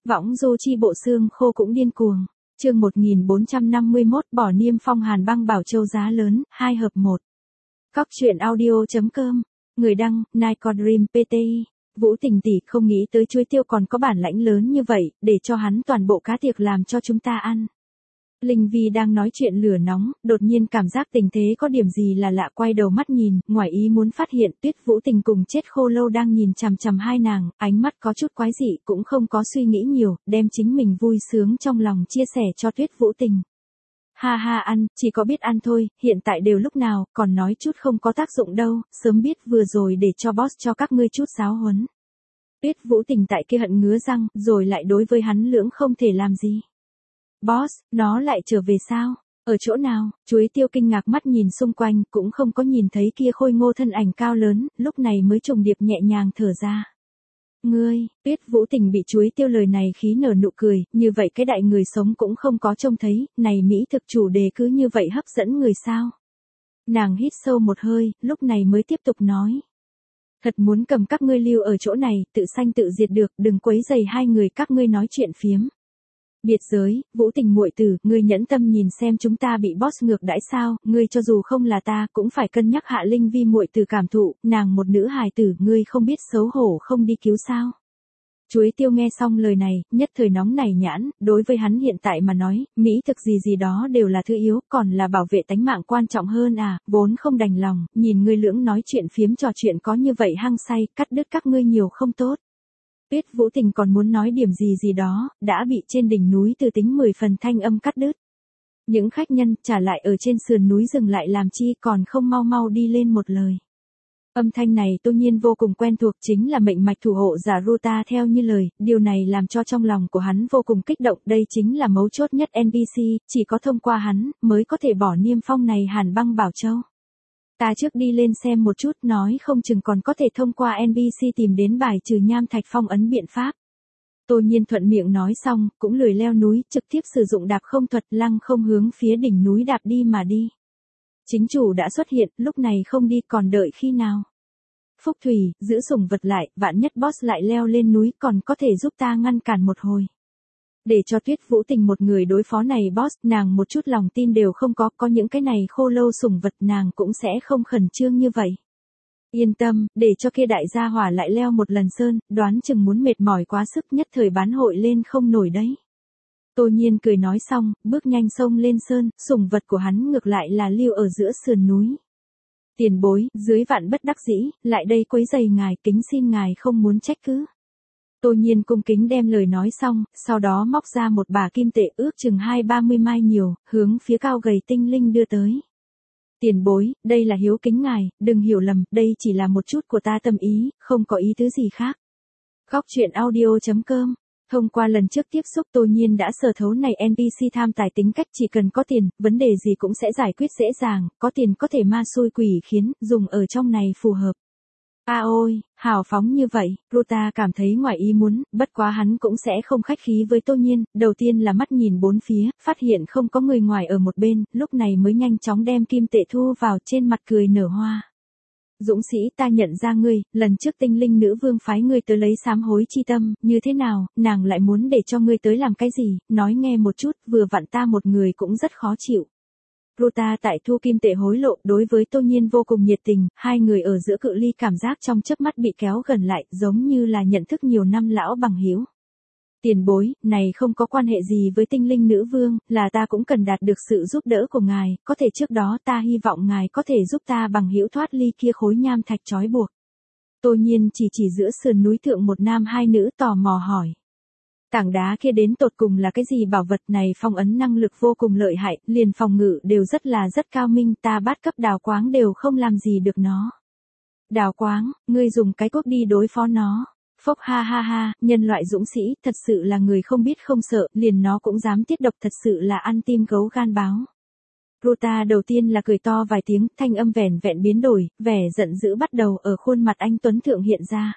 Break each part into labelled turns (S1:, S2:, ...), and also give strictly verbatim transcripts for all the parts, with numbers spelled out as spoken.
S1: Võng du chi bộ xương khô cũng điên cuồng. Chương một nghìn bốn trăm năm mươi mốt bỏ niêm phong Hàn Băng Bảo Châu giá lớn, hai hợp một. Cóc truyện audio chấm com. Người đăng, Nico Dream pê tê i. Vũ Tình tỷ không nghĩ tới chuối tiêu còn có bản lãnh lớn như vậy, để cho hắn toàn bộ cá tiệc làm cho chúng ta ăn. Linh Vi đang nói chuyện lửa nóng, đột nhiên cảm giác tình thế có điểm gì là lạ, quay đầu mắt nhìn, ngoài ý muốn phát hiện Tuyết Vũ Tình cùng Chết Khô Lâu đang nhìn chằm chằm hai nàng, ánh mắt có chút quái dị, cũng không có suy nghĩ nhiều, đem chính mình vui sướng trong lòng chia sẻ cho Tuyết Vũ Tình. Ha ha, ăn, chỉ có biết ăn thôi, hiện tại đều lúc nào, còn nói chút không có tác dụng đâu, sớm biết vừa rồi để cho boss cho các ngươi chút giáo huấn. Tuyết Vũ Tình tại kia hận ngứa răng, rồi lại đối với hắn lưỡng không thể làm gì. Boss, nó lại trở về sao? Ở chỗ nào? Chuối tiêu kinh ngạc mắt nhìn xung quanh, cũng không có nhìn thấy kia khôi ngô thân ảnh cao lớn, lúc này mới trùng điệp nhẹ nhàng thở ra. Ngươi, Tuyết Vũ Tình bị chuối tiêu lời này khí nở nụ cười, như vậy cái đại người sống cũng không có trông thấy, này mỹ thực chủ đề cứ như vậy hấp dẫn người sao? Nàng hít sâu một hơi, lúc này mới tiếp tục nói. Thật muốn cầm các ngươi lưu ở chỗ này, tự sanh tự diệt được, đừng quấy rầy hai người các ngươi nói chuyện phiếm. Biệt giới, Vũ Tình muội tử, ngươi nhẫn tâm nhìn xem chúng ta bị boss ngược đãi sao, ngươi cho dù không là ta, cũng phải cân nhắc hạ Linh Vi muội tử cảm thụ, nàng một nữ hài tử, ngươi không biết xấu hổ không đi cứu sao. Chuối tiêu nghe xong lời này, nhất thời nóng nảy nhãn, đối với hắn hiện tại mà nói, mỹ thực gì gì đó đều là thứ yếu, còn là bảo vệ tánh mạng quan trọng hơn à, vốn không đành lòng, nhìn ngươi lưỡng nói chuyện phiếm trò chuyện có như vậy hăng say, cắt đứt các ngươi nhiều không tốt. Tuyết Vũ Tình còn muốn nói điểm gì gì đó, đã bị trên đỉnh núi từ tính mười phần thanh âm cắt đứt. Những khách nhân trả lại ở trên sườn núi dừng lại làm chi, còn không mau mau đi lên một lời. Âm thanh này Tô Nhiên vô cùng quen thuộc, chính là mệnh mạch thủ hộ giả Ruta theo như lời, điều này làm cho trong lòng của hắn vô cùng kích động, đây chính là mấu chốt nhất en pê xê, chỉ có thông qua hắn, mới có thể bỏ niêm phong này Hàn Băng Bảo Châu. Ta trước đi lên xem một chút, nói không chừng còn có thể thông qua en pê xê tìm đến bài trừ nham thạch phong ấn biện pháp. Tô Nhiên thuận miệng nói xong, cũng lười leo núi, trực tiếp sử dụng đạp không thuật lăng không hướng phía đỉnh núi đạp đi mà đi. Chính chủ đã xuất hiện, lúc này không đi còn đợi khi nào. Phúc Thủy, giữ sủng vật lại, vạn nhất boss lại leo lên núi còn có thể giúp ta ngăn cản một hồi. Để cho Tuyết Vũ Tình một người đối phó này boss, nàng một chút lòng tin đều không có, có những cái này khô lâu sủng vật nàng cũng sẽ không khẩn trương như vậy. Yên tâm, để cho kia đại gia hỏa lại leo một lần sơn, đoán chừng muốn mệt mỏi quá sức, nhất thời bán hội lên không nổi đấy. Tô Nhiên cười nói xong, bước nhanh xông lên sơn, sủng vật của hắn ngược lại là lưu ở giữa sườn núi. Tiền bối, dưới vạn bất đắc dĩ, lại đây quấy rầy ngài, kính xin ngài không muốn trách cứ. Tô Nhiên cung kính đem lời nói xong, sau đó móc ra một bả kim tệ ước chừng hai ba mươi mai nhiều, hướng phía cao gầy tinh linh đưa tới. Tiền bối, đây là hiếu kính ngài, đừng hiểu lầm, đây chỉ là một chút của ta tâm ý, không có ý tứ gì khác. Cóc truyện audio chấm com. Thông qua lần trước tiếp xúc Tô Nhiên đã sở thấu này en pê xê tham tài tính cách chỉ cần có tiền, vấn đề gì cũng sẽ giải quyết dễ dàng, có tiền có thể ma xui quỷ khiến, dùng ở trong này phù hợp. À ôi, hào phóng như vậy, Ruta cảm thấy ngoài ý muốn, bất quá hắn cũng sẽ không khách khí với Tô Nhiên, đầu tiên là mắt nhìn bốn phía, phát hiện không có người ngoài ở một bên, lúc này mới nhanh chóng đem kim tệ thu vào, trên mặt cười nở hoa. Dũng sĩ, ta nhận ra ngươi, lần trước tinh linh nữ vương phái ngươi tới lấy sám hối chi tâm, như thế nào, nàng lại muốn để cho ngươi tới làm cái gì, nói nghe một chút, vừa vặn ta một người cũng rất khó chịu. Ruta tại thu kim tệ hối lộ, đối với Tô Nhiên vô cùng nhiệt tình, hai người ở giữa cự ly cảm giác trong chớp mắt bị kéo gần lại, giống như là nhận thức nhiều năm lão bằng hữu. Tiền bối, này không có quan hệ gì với tinh linh nữ vương, là ta cũng cần đạt được sự giúp đỡ của ngài, có thể trước đó ta hy vọng ngài có thể giúp ta bằng hữu thoát ly kia khối nham thạch trói buộc. Tô Nhiên chỉ chỉ giữa sườn núi thượng một nam hai nữ tò mò hỏi. Tảng đá kia đến tột cùng là cái gì, bảo vật này phong ấn năng lực vô cùng lợi hại, liền phòng ngự đều rất là rất cao minh, ta bát cấp đào quáng đều không làm gì được nó. Đào quáng, ngươi dùng cái cuốc đi đối phó nó. Phốc ha ha ha, nhân loại dũng sĩ, thật sự là người không biết không sợ, liền nó cũng dám tiết độc, thật sự là ăn tim gấu gan báo. Ruta đầu tiên là cười to vài tiếng, thanh âm vẻn vẹn biến đổi, vẻ giận dữ bắt đầu ở khuôn mặt anh tuấn thượng hiện ra.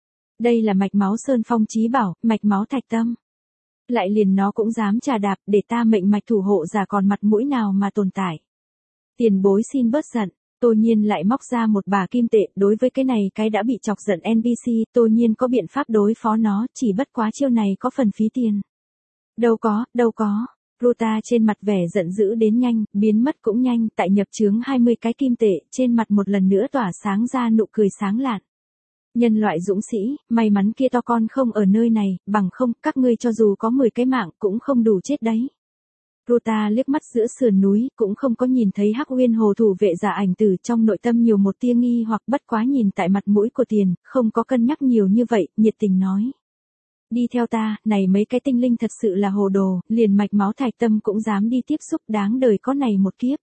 S1: Đây là mạch máu sơn phong chí bảo, mạch máu thạch tâm. Lại liền nó cũng dám trà đạp, để ta mệnh mạch thủ hộ giả còn mặt mũi nào mà tồn tại. Tiền bối xin bớt giận. Tô Nhiên lại móc ra một bả kim tệ, đối với cái này cái đã bị chọc giận en pê xê, Tô Nhiên có biện pháp đối phó nó, chỉ bất quá chiêu này có phần phí tiền. Đâu có, đâu có. Ruta trên mặt vẻ giận dữ đến nhanh, biến mất cũng nhanh, tại nhập chướng hai mươi cái kim tệ, trên mặt một lần nữa tỏa sáng ra nụ cười sáng lạn. Nhân loại dũng sĩ, may mắn kia to con không ở nơi này, bằng không, các ngươi cho dù có mười cái mạng cũng không đủ chết đấy. Ruta liếc mắt giữa sườn núi, cũng không có nhìn thấy Hắc Uyên Hồ thủ vệ giả ảnh tử, trong nội tâm nhiều một tia nghi hoặc bất quá nhìn tại mặt mũi của tiền, không có cân nhắc nhiều như vậy, nhiệt tình nói. Đi theo ta, này mấy cái tinh linh thật sự là hồ đồ, liền mạch máu thạch tâm cũng dám đi tiếp xúc, đáng đời có này một kiếp.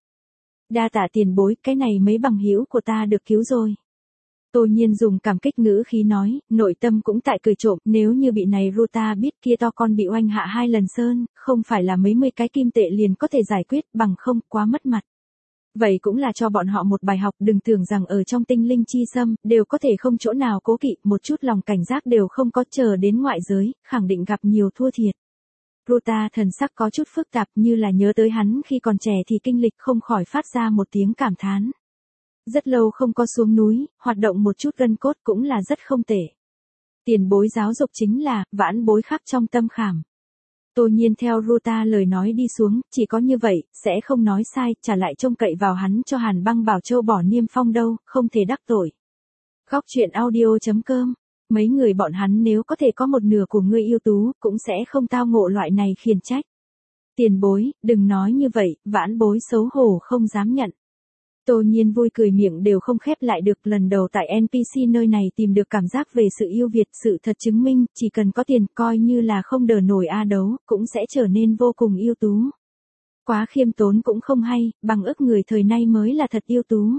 S1: Đa tạ tiền bối, cái này mấy bằng hữu của ta được cứu rồi. Tô Nhiên dùng cảm kích ngữ khí nói, nội tâm cũng tại cười trộm, nếu như bị này Ruta biết kia to con bị oanh hạ hai lần sơn, không phải là mấy mươi cái kim tệ liền có thể giải quyết, bằng không, quá mất mặt. Vậy cũng là cho bọn họ một bài học, đừng tưởng rằng ở trong tinh linh chi xâm, đều có thể không chỗ nào cố kỵ, một chút lòng cảnh giác đều không có, chờ đến ngoại giới, khẳng định gặp nhiều thua thiệt. Ruta thần sắc có chút phức tạp, như là nhớ tới hắn khi còn trẻ thì kinh lịch, không khỏi phát ra một tiếng cảm thán. Rất lâu không có xuống núi, hoạt động một chút gân cốt cũng là rất không tệ. Tiền bối giáo dục chính là, vãn bối khắc trong tâm khảm. Tô Nhiên theo Ruta lời nói đi xuống, chỉ có như vậy, sẽ không nói sai, trả lại trông cậy vào hắn cho Hàn Băng Bảo Châu bỏ niêm phong đâu, không thể đắc tội. Góc truyện audio chấm com, mấy người bọn hắn nếu có thể có một nửa của ngươi yêu tú, cũng sẽ không tao ngộ loại này khiển trách. Tiền bối, đừng nói như vậy, vãn bối xấu hổ không dám nhận. Tô Nhiên vui cười miệng đều không khép lại được, lần đầu tại en pê xê nơi này tìm được cảm giác về sự yêu Việt, sự thật chứng minh, chỉ cần có tiền coi như là không đỡ nổi a đấu, cũng sẽ trở nên vô cùng yêu tú. Quá khiêm tốn cũng không hay, bằng ức người thời nay mới là thật yêu tú.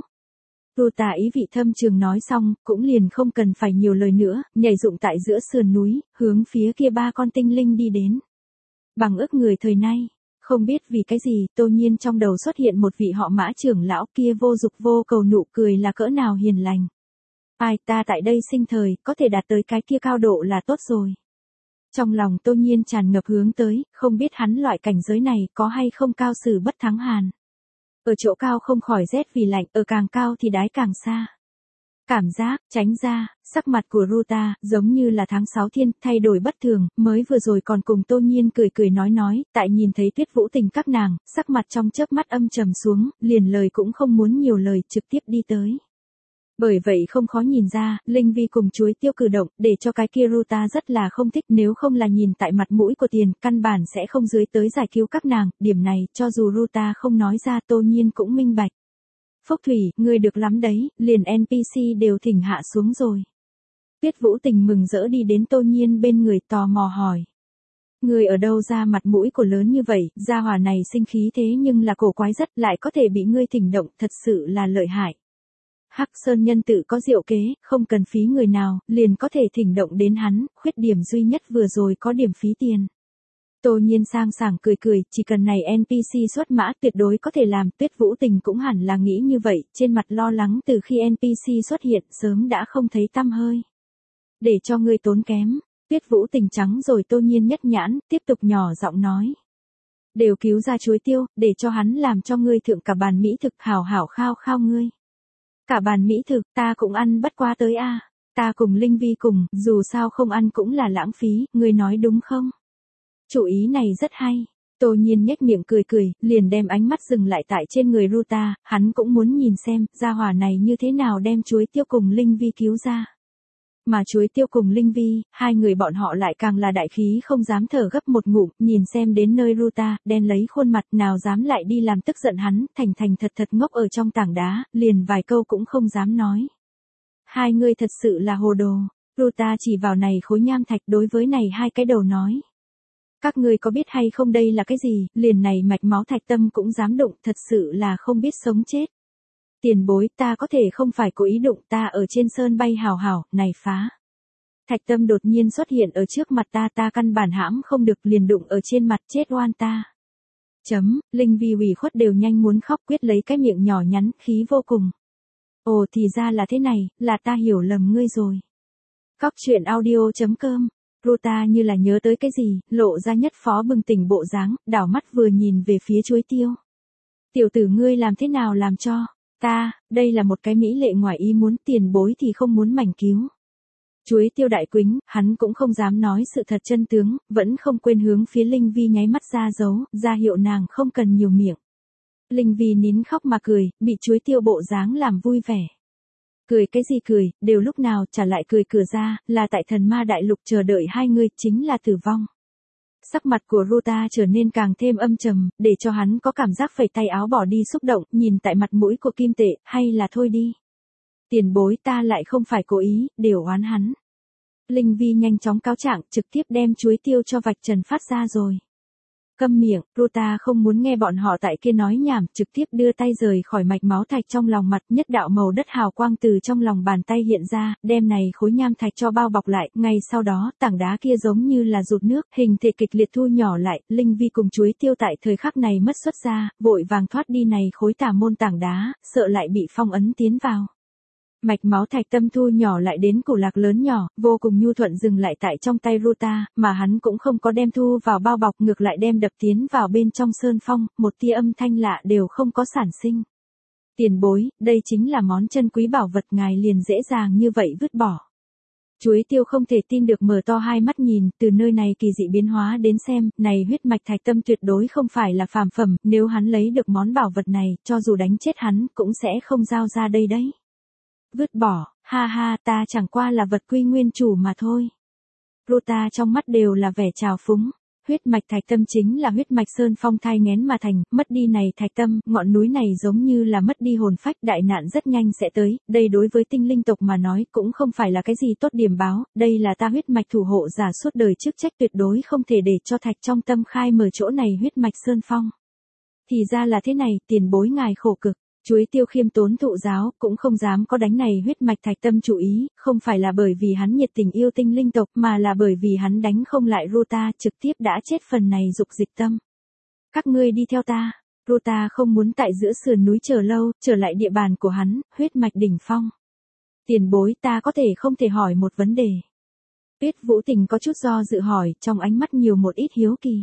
S1: Ruta ý vị thâm trường nói xong, cũng liền không cần phải nhiều lời nữa, nhảy dụng tại giữa sườn núi, hướng phía kia ba con tinh linh đi đến. Bằng ức người thời nay. Không biết vì cái gì, Tô Nhiên trong đầu xuất hiện một vị họ Mã trưởng lão, kia vô dục vô cầu nụ cười là cỡ nào hiền lành. Ai, ta tại đây sinh thời, có thể đạt tới cái kia cao độ là tốt rồi. Trong lòng Tô Nhiên tràn ngập hướng tới, không biết hắn loại cảnh giới này có hay không cao xử bất thắng hàn. Ở chỗ cao không khỏi rét vì lạnh, ở càng cao thì đái càng xa. Cảm giác, tránh ra, sắc mặt của Ruta, giống như là tháng sáu thiên, thay đổi bất thường, mới vừa rồi còn cùng Tô Nhiên cười cười nói nói, tại nhìn thấy Tuyết Vũ Tình các nàng, sắc mặt trong chớp mắt âm trầm xuống, liền lời cũng không muốn nhiều lời, trực tiếp đi tới. Bởi vậy không khó nhìn ra, Linh Vi cùng chuối tiêu cử động, để cho cái kia Ruta rất là không thích, nếu không là nhìn tại mặt mũi của tiền, căn bản sẽ không dưới tới giải cứu các nàng, điểm này, cho dù Ruta không nói ra Tô Nhiên cũng minh bạch. Phúc Thủy, ngươi được lắm đấy, liền en pê xê đều thỉnh hạ xuống rồi. Tuyết Vũ Tình mừng rỡ đi đến Tô Nhiên bên người tò mò hỏi. Ngươi ở đâu ra mặt mũi của lớn như vậy, gia hỏa này sinh khí thế nhưng là cổ quái rất, lại có thể bị ngươi thỉnh động, thật sự là lợi hại. Hắc Sơn nhân tự có diệu kế, không cần phí người nào, liền có thể thỉnh động đến hắn, khuyết điểm duy nhất vừa rồi có điểm phí tiền. Tô Nhiên sang sảng cười cười, chỉ cần này en pê xê xuất mã tuyệt đối có thể làm, Tuyết Vũ Tình cũng hẳn là nghĩ như vậy, trên mặt lo lắng từ khi en pê xê xuất hiện, sớm đã không thấy tăm hơi. Để cho ngươi tốn kém, Tuyết Vũ Tình trắng rồi Tô Nhiên nhất nhãn, tiếp tục nhỏ giọng nói. Đều cứu ra chuối tiêu, để cho hắn làm cho ngươi thượng cả bàn mỹ thực hảo hảo khao khao ngươi. Cả bàn mỹ thực, ta cũng ăn bất qua tới a, ta cùng Linh Vi cùng, dù sao không ăn cũng là lãng phí, ngươi nói đúng không? Chủ ý này rất hay. Tô Nhiên nhếch miệng cười cười, liền đem ánh mắt dừng lại tại trên người Ruta, hắn cũng muốn nhìn xem, gia hỏa này như thế nào đem chuối tiêu cùng Linh Vi cứu ra. Mà chuối tiêu cùng Linh Vi, hai người bọn họ lại càng là đại khí không dám thở gấp một ngụm, nhìn xem đến nơi Ruta, đen lấy khuôn mặt nào dám lại đi làm tức giận hắn, thành thành thật thật ngốc ở trong tảng đá, liền vài câu cũng không dám nói. Hai người thật sự là hồ đồ, Ruta chỉ vào này khối nham thạch đối với này hai cái đầu nói. Các ngươi có biết hay không đây là cái gì, liền này mạch máu thạch tâm cũng dám đụng, thật sự là không biết sống chết. Tiền bối, ta có thể không phải cố ý đụng, ta ở trên sơn bay hào hào, này phá. Thạch tâm đột nhiên xuất hiện ở trước mặt ta, ta căn bản hãm không được, liền đụng ở trên mặt, chết oan ta. Chấm, Linh Vi ủy khuất đều nhanh muốn khóc, quyết lấy cái miệng nhỏ nhắn, khí vô cùng. Ồ thì ra là thế này, là ta hiểu lầm ngươi rồi. Góc truyện audio chấm com. Ruta như là nhớ tới cái gì, lộ ra nhất phó bừng tỉnh bộ dáng, đảo mắt vừa nhìn về phía chuối tiêu. Tiểu tử ngươi làm thế nào làm cho? Ta, đây là một cái mỹ lệ ngoài ý muốn, tiền bối thì không muốn mảnh cứu. Chuối tiêu đại quính, hắn cũng không dám nói sự thật chân tướng, vẫn không quên hướng phía Linh Vi nháy mắt ra dấu, ra hiệu nàng không cần nhiều miệng. Linh Vi nín khóc mà cười, bị chuối tiêu bộ dáng làm vui vẻ. Cười cái gì cười, đều lúc nào trả lại cười cửa ra, là tại thần ma đại lục chờ đợi hai người, chính là tử vong. Sắc mặt của Ruta trở nên càng thêm âm trầm, để cho hắn có cảm giác phẩy tay áo bỏ đi xúc động, nhìn tại mặt mũi của kim tệ, hay là thôi đi. Tiền bối ta lại không phải cố ý, đều oán hắn. Linh Vi nhanh chóng cáo trạng, trực tiếp đem chuối tiêu cho vạch trần phát ra rồi. Câm miệng, Ruta không muốn nghe bọn họ tại kia nói nhảm, trực tiếp đưa tay rời khỏi mạch máu thạch trong lòng mặt, nhất đạo màu đất hào quang từ trong lòng bàn tay hiện ra, đem này khối nham thạch cho bao bọc lại, ngay sau đó, tảng đá kia giống như là rụt nước, hình thể kịch liệt thu nhỏ lại, Linh Vi cùng chuối tiêu tại thời khắc này mất xuất ra, vội vàng thoát đi này khối tà môn tảng đá, sợ lại bị phong ấn tiến vào. Mạch máu thạch tâm thu nhỏ lại đến cổ lạc lớn nhỏ, vô cùng nhu thuận dừng lại tại trong tay Ruta, mà hắn cũng không có đem thu vào bao bọc, ngược lại đem đập tiến vào bên trong sơn phong, một tia âm thanh lạ đều không có sản sinh. Tiền bối, đây chính là món chân quý bảo vật, ngài liền dễ dàng như vậy vứt bỏ. Chuối tiêu không thể tin được mở to hai mắt nhìn, từ nơi này kỳ dị biến hóa đến xem, này huyết mạch thạch tâm tuyệt đối không phải là phàm phẩm, nếu hắn lấy được món bảo vật này, cho dù đánh chết hắn, cũng sẽ không giao ra đây đấy. Vứt bỏ, ha ha, ta chẳng qua là vật quy nguyên chủ mà thôi. Ruta trong mắt đều là vẻ trào phúng. Huyết mạch thạch tâm chính là huyết mạch sơn phong thai nghén mà thành, mất đi này thạch tâm, ngọn núi này giống như là mất đi hồn phách, đại nạn rất nhanh sẽ tới, đây đối với tinh linh tộc mà nói cũng không phải là cái gì tốt điểm báo, đây là ta huyết mạch thủ hộ giả suốt đời chức trách, tuyệt đối không thể để cho thạch trong tâm khai mở chỗ này huyết mạch sơn phong. Thì ra là thế này, tiền bối ngài khổ cực. Chuối tiêu khiêm tốn thụ giáo, cũng không dám có đánh này huyết mạch thạch tâm chủ ý, không phải là bởi vì hắn nhiệt tình yêu tinh linh tộc, mà là bởi vì hắn đánh không lại Ruta, trực tiếp đã chết phần này dục dịch tâm. Các ngươi đi theo ta. Ruta không muốn tại giữa sườn núi chờ lâu, trở lại địa bàn của hắn, huyết mạch đỉnh phong. Tiền bối, ta có thể không thể hỏi một vấn đề. Tuyết Vũ Tình có chút do dự hỏi, trong ánh mắt nhiều một ít hiếu kỳ.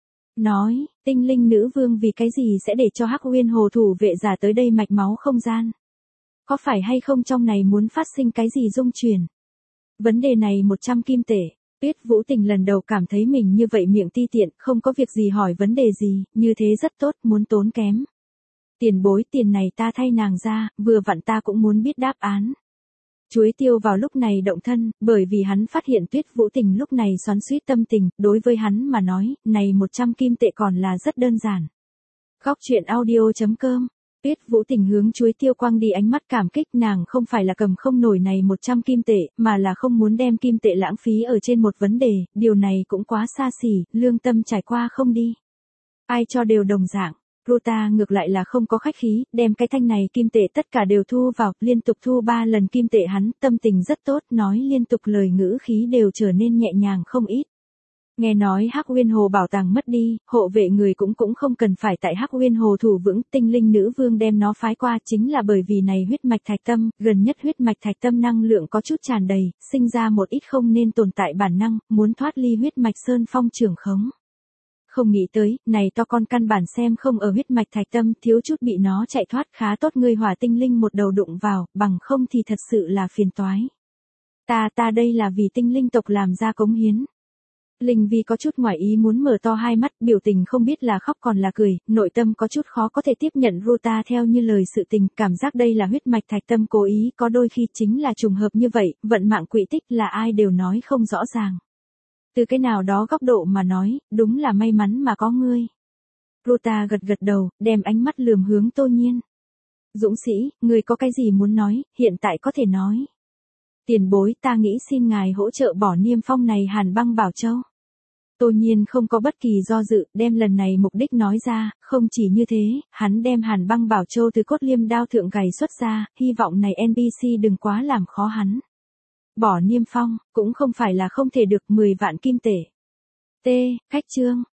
S1: Nói, tinh linh nữ vương vì cái gì sẽ để cho Hắc Uyên Hồ thủ vệ giả tới đây mạch máu không gian? Có phải hay không trong này muốn phát sinh cái gì dung chuyển? Vấn đề này một trăm kim tệ. Tuyết Vũ Tình lần đầu cảm thấy mình như vậy miệng ti tiện, không có việc gì hỏi vấn đề gì, như thế rất tốt, muốn tốn kém. Tiền bối, tiền này ta thay nàng ra, vừa vặn ta cũng muốn biết đáp án. Chuối tiêu vào lúc này động thân, bởi vì hắn phát hiện Tuyết Vũ Tình lúc này xoắn xuýt tâm tình, đối với hắn mà nói, này một trăm kim tệ còn là rất đơn giản. Góc truyện audio chấm com. Tuyết Vũ Tình hướng chuối tiêu quang đi ánh mắt cảm kích, nàng không phải là cầm không nổi này một trăm kim tệ, mà là không muốn đem kim tệ lãng phí ở trên một vấn đề, điều này cũng quá xa xỉ, lương tâm trải qua không đi. Ai cho đều đồng dạng. Ruta ngược lại là không có khách khí, đem cái thanh này kim tệ tất cả đều thu vào, liên tục thu ba lần kim tệ, hắn tâm tình rất tốt, nói liên tục lời ngữ khí đều trở nên nhẹ nhàng không ít. Nghe nói Hắc Uyên Hồ bảo tàng mất đi, hộ vệ người cũng cũng không cần phải tại Hắc Uyên Hồ thủ vững, tinh linh nữ vương đem nó phái qua chính là bởi vì này huyết mạch thạch tâm, gần nhất huyết mạch thạch tâm năng lượng có chút tràn đầy, sinh ra một ít không nên tồn tại bản năng, muốn thoát ly huyết mạch sơn phong trưởng khống. Không nghĩ tới, này to con căn bản xem không ở huyết mạch thạch tâm, thiếu chút bị nó chạy thoát, khá tốt ngươi hỏa tinh linh một đầu đụng vào, bằng không thì thật sự là phiền toái. Ta ta đây là vì tinh linh tộc làm ra cống hiến. Linh Vi có chút ngoài ý muốn mở to hai mắt, biểu tình không biết là khóc còn là cười, nội tâm có chút khó có thể tiếp nhận Ruta theo như lời sự tình, cảm giác đây là huyết mạch thạch tâm cố ý, có đôi khi chính là trùng hợp như vậy, vận mạng quỹ tích là ai đều nói không rõ ràng. Từ cái nào đó góc độ mà nói, đúng là may mắn mà có ngươi. Ruta gật gật đầu, đem ánh mắt lườm hướng Tô Nhiên. Dũng sĩ, ngươi có cái gì muốn nói, hiện tại có thể nói. Tiền bối, ta nghĩ xin ngài hỗ trợ bỏ niêm phong này Hàn Băng Bảo Châu. Tô Nhiên không có bất kỳ do dự, đem lần này mục đích nói ra, không chỉ như thế, hắn đem Hàn Băng Bảo Châu từ cốt liêm đao thượng gầy xuất ra, hy vọng này en pê xê đừng quá làm khó hắn. Bỏ niêm phong, cũng không phải là không thể được mười vạn kim tệ. T, cách chương.